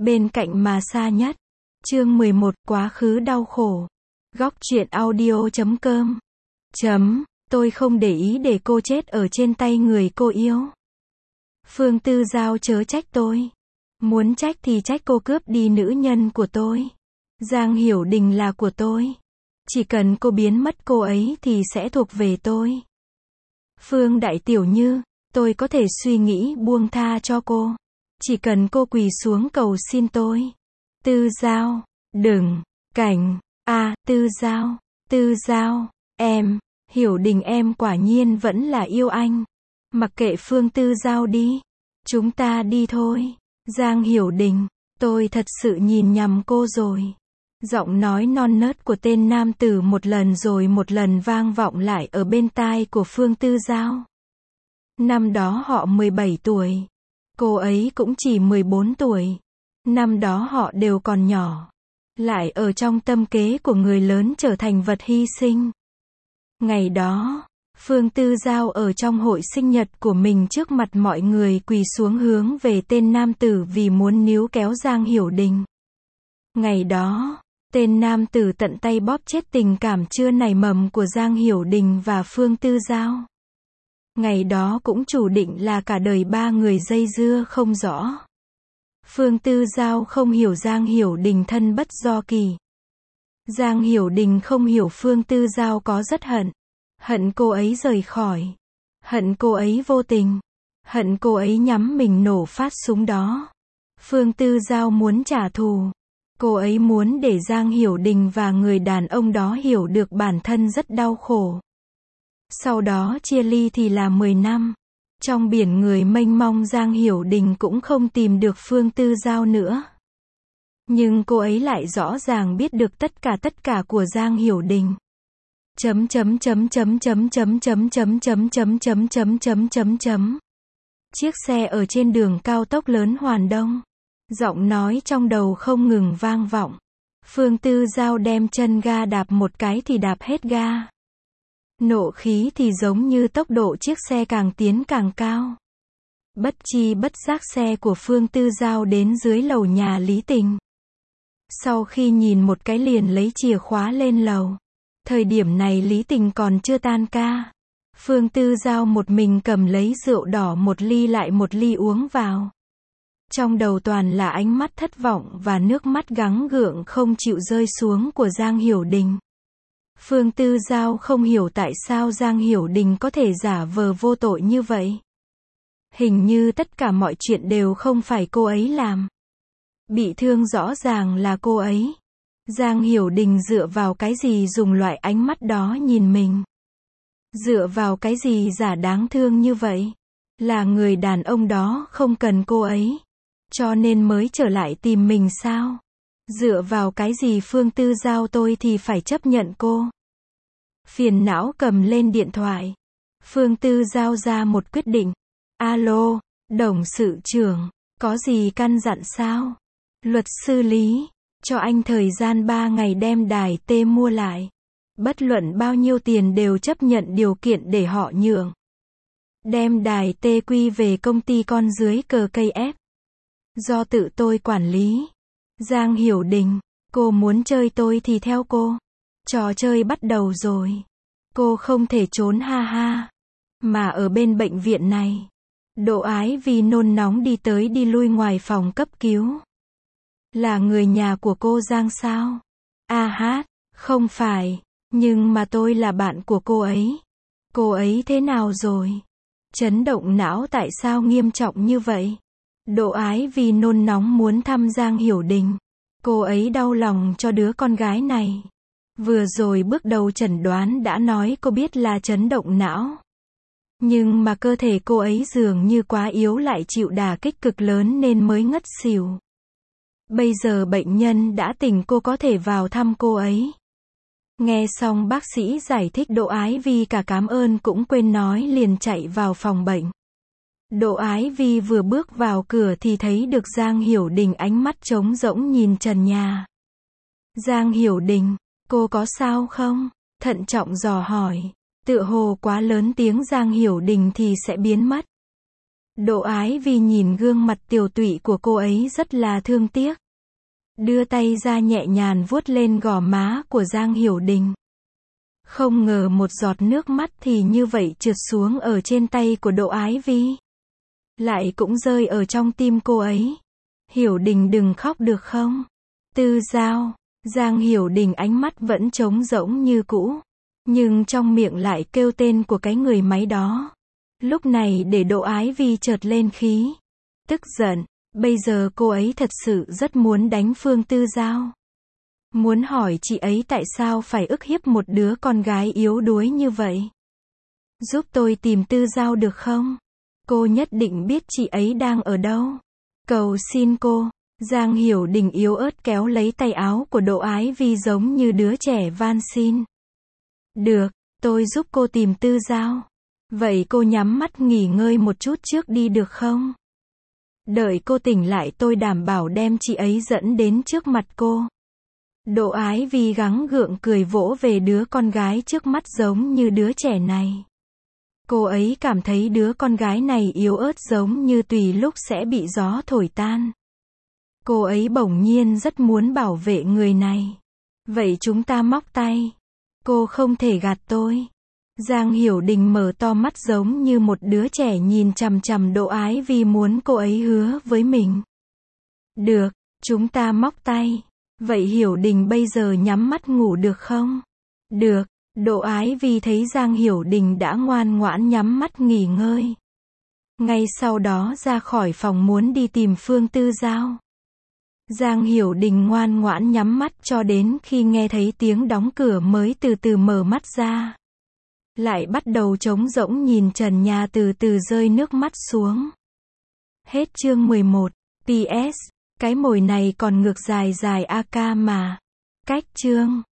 Bên cạnh mà xa nhất. Chương 11, quá khứ đau khổ. Góc truyện audio.com. Tôi không để ý để cô chết ở trên tay người cô yêu. Phương Tư Giao chớ trách tôi. Muốn trách thì trách cô cướp đi nữ nhân của tôi. Giang Hiểu Đình là của tôi. Chỉ cần cô biến mất cô ấy thì sẽ thuộc về tôi. Phương Đại Tiểu Như, tôi có thể suy nghĩ buông tha cho cô. Chỉ cần cô quỳ xuống cầu xin tôi. Tư Giao, đừng, Cảnh, Tư Giao, em, Hiểu Đình em quả nhiên vẫn là yêu anh. Mặc kệ Phương Tư Giao đi. Chúng ta đi thôi. Giang Hiểu Đình, tôi thật sự nhìn nhầm cô rồi. Giọng nói non nớt của tên nam tử một lần rồi một lần vang vọng lại ở bên tai của Phương Tư Giao. Năm đó họ 17 tuổi. Cô ấy cũng chỉ 14 tuổi. Năm đó họ đều còn nhỏ. Lại ở trong tâm kế của người lớn trở thành vật hy sinh. Ngày đó, Phương Tư Giao ở trong hội sinh nhật của mình trước mặt mọi người quỳ xuống hướng về tên nam tử vì muốn níu kéo Giang Hiểu Đình. Ngày đó, tên nam tử tận tay bóp chết tình cảm chưa nảy mầm của Giang Hiểu Đình và Phương Tư Giao. Ngày đó cũng chủ định là cả đời ba người dây dưa không rõ. Phương Tư Giao không hiểu Giang Hiểu Đình thân bất do kỳ. Giang Hiểu Đình không hiểu Phương Tư Giao có rất hận. Hận cô ấy rời khỏi. Hận cô ấy vô tình. Hận cô ấy nhắm mình nổ phát súng đó. Phương Tư Giao muốn trả thù. Cô ấy muốn để Giang Hiểu Đình và người đàn ông đó hiểu được bản thân rất đau khổ. Sau đó chia ly thì là 10 năm. Trong biển người mênh mông Giang Hiểu Đình cũng không tìm được Phương Tư Giao nữa. Nhưng cô ấy lại rõ ràng biết được tất cả của Giang Hiểu Đình. Chiếc xe ở trên đường cao tốc lớn Hoàn Đông. Giọng nói trong đầu không ngừng vang vọng. Phương Tư Giao đem chân ga đạp một cái thì đạp hết ga. Nộ khí thì giống như tốc độ chiếc xe càng tiến càng cao. Bất chi bất giác xe của Phương Tư Giao đến dưới lầu nhà Lý Tình. Sau khi nhìn một cái liền lấy chìa khóa lên lầu. Thời điểm này Lý Tình còn chưa tan ca. Phương Tư Giao một mình cầm lấy rượu đỏ một ly lại một ly uống vào. Trong đầu toàn là ánh mắt thất vọng và nước mắt gắng gượng không chịu rơi xuống của Giang Hiểu Đình. Phương Tư Giao không hiểu tại sao Giang Hiểu Đình có thể giả vờ vô tội như vậy. Hình như tất cả mọi chuyện đều không phải cô ấy làm. Bị thương rõ ràng là cô ấy. Giang Hiểu Đình dựa vào cái gì dùng loại ánh mắt đó nhìn mình? Dựa vào cái gì giả đáng thương như vậy? Là người đàn ông đó không cần cô ấy, cho nên mới trở lại tìm mình sao? Dựa vào cái gì Phương Tư Giao tôi thì phải chấp nhận cô? Phiền não cầm lên điện thoại. Phương Tư Giao ra một quyết định. Alo, Đồng sự trưởng, có gì căn dặn sao? Luật sư Lý, cho anh thời gian 3 ngày đem đài T mua lại. Bất luận bao nhiêu tiền đều chấp nhận điều kiện để họ nhượng. Đem đài T quy về công ty con dưới cờ cây ép. Do tự tôi quản lý. Giang Hiểu Đình, cô muốn chơi tôi thì theo cô. Trò chơi bắt đầu rồi. Cô không thể trốn ha ha. Mà ở bên bệnh viện này, Độ Ái vì nôn nóng đi tới đi lui ngoài phòng cấp cứu. Là người nhà của cô Giang sao? Không phải, nhưng mà tôi là bạn của cô ấy. Cô ấy thế nào rồi? Chấn động não tại sao nghiêm trọng như vậy? Độ Ái vì nôn nóng muốn thăm Giang Hiểu Đình. Cô ấy đau lòng cho đứa con gái này. Vừa rồi bước đầu chẩn đoán đã nói cô biết là chấn động não. Nhưng mà cơ thể cô ấy dường như quá yếu lại chịu đả kích cực lớn nên mới ngất xỉu. Bây giờ bệnh nhân đã tỉnh cô có thể vào thăm cô ấy. Nghe xong bác sĩ giải thích Độ Ái Vi cả cảm ơn cũng quên nói liền chạy vào phòng bệnh. Độ Ái Vi vừa bước vào cửa thì thấy được Giang Hiểu Đình ánh mắt trống rỗng nhìn trần nhà. Giang Hiểu Đình, cô có sao không? Thận trọng dò hỏi. Tựa hồ quá lớn tiếng Giang Hiểu Đình thì sẽ biến mất. Độ Ái Vi nhìn gương mặt tiều tụy của cô ấy rất là thương tiếc. Đưa tay ra nhẹ nhàng vuốt lên gò má của Giang Hiểu Đình. Không ngờ một giọt nước mắt thì như vậy trượt xuống ở trên tay của Độ Ái Vi. Lại cũng rơi ở trong tim cô ấy. Hiểu Đình đừng khóc được không? Tư Giao. Giang Hiểu Đình ánh mắt vẫn trống rỗng như cũ. Nhưng trong miệng lại kêu tên của cái người máy đó. Lúc này để Độ Ái Vi chợt lên khí. Tức giận. Bây giờ cô ấy thật sự rất muốn đánh Phương Tư Giao. Muốn hỏi chị ấy tại sao phải ức hiếp một đứa con gái yếu đuối như vậy. Giúp tôi tìm Tư Giao được không? Cô nhất định biết chị ấy đang ở đâu. Cầu xin cô. Giang Hiểu Đình yếu ớt kéo lấy tay áo của Độ Ái Vi giống như đứa trẻ van xin. Được, tôi giúp cô tìm Tư Giao. Vậy cô nhắm mắt nghỉ ngơi một chút trước đi được không? Đợi cô tỉnh lại tôi đảm bảo đem chị ấy dẫn đến trước mặt cô. Độ Ái Vi gắng gượng cười vỗ về đứa con gái trước mắt giống như đứa trẻ này. Cô ấy cảm thấy đứa con gái này yếu ớt giống như tùy lúc sẽ bị gió thổi tan. Cô ấy bỗng nhiên rất muốn bảo vệ người này. Vậy chúng ta móc tay. Cô không thể gạt tôi. Giang Hiểu Đình mở to mắt giống như một đứa trẻ nhìn chằm chằm Độ Ái Vi muốn cô ấy hứa với mình. Được, chúng ta móc tay. Vậy Hiểu Đình bây giờ nhắm mắt ngủ được không? Được, Độ Ái Vi thấy Giang Hiểu Đình đã ngoan ngoãn nhắm mắt nghỉ ngơi. Ngay sau đó ra khỏi phòng muốn đi tìm Phương Tư Giao. Giang Hiểu Đình ngoan ngoãn nhắm mắt cho đến khi nghe thấy tiếng đóng cửa mới từ từ mở mắt ra. Lại bắt đầu trống rỗng nhìn trần nhà từ từ rơi nước mắt xuống. Hết chương 11. PS. Cái mồi này còn ngược dài dài AK mà. Cách chương.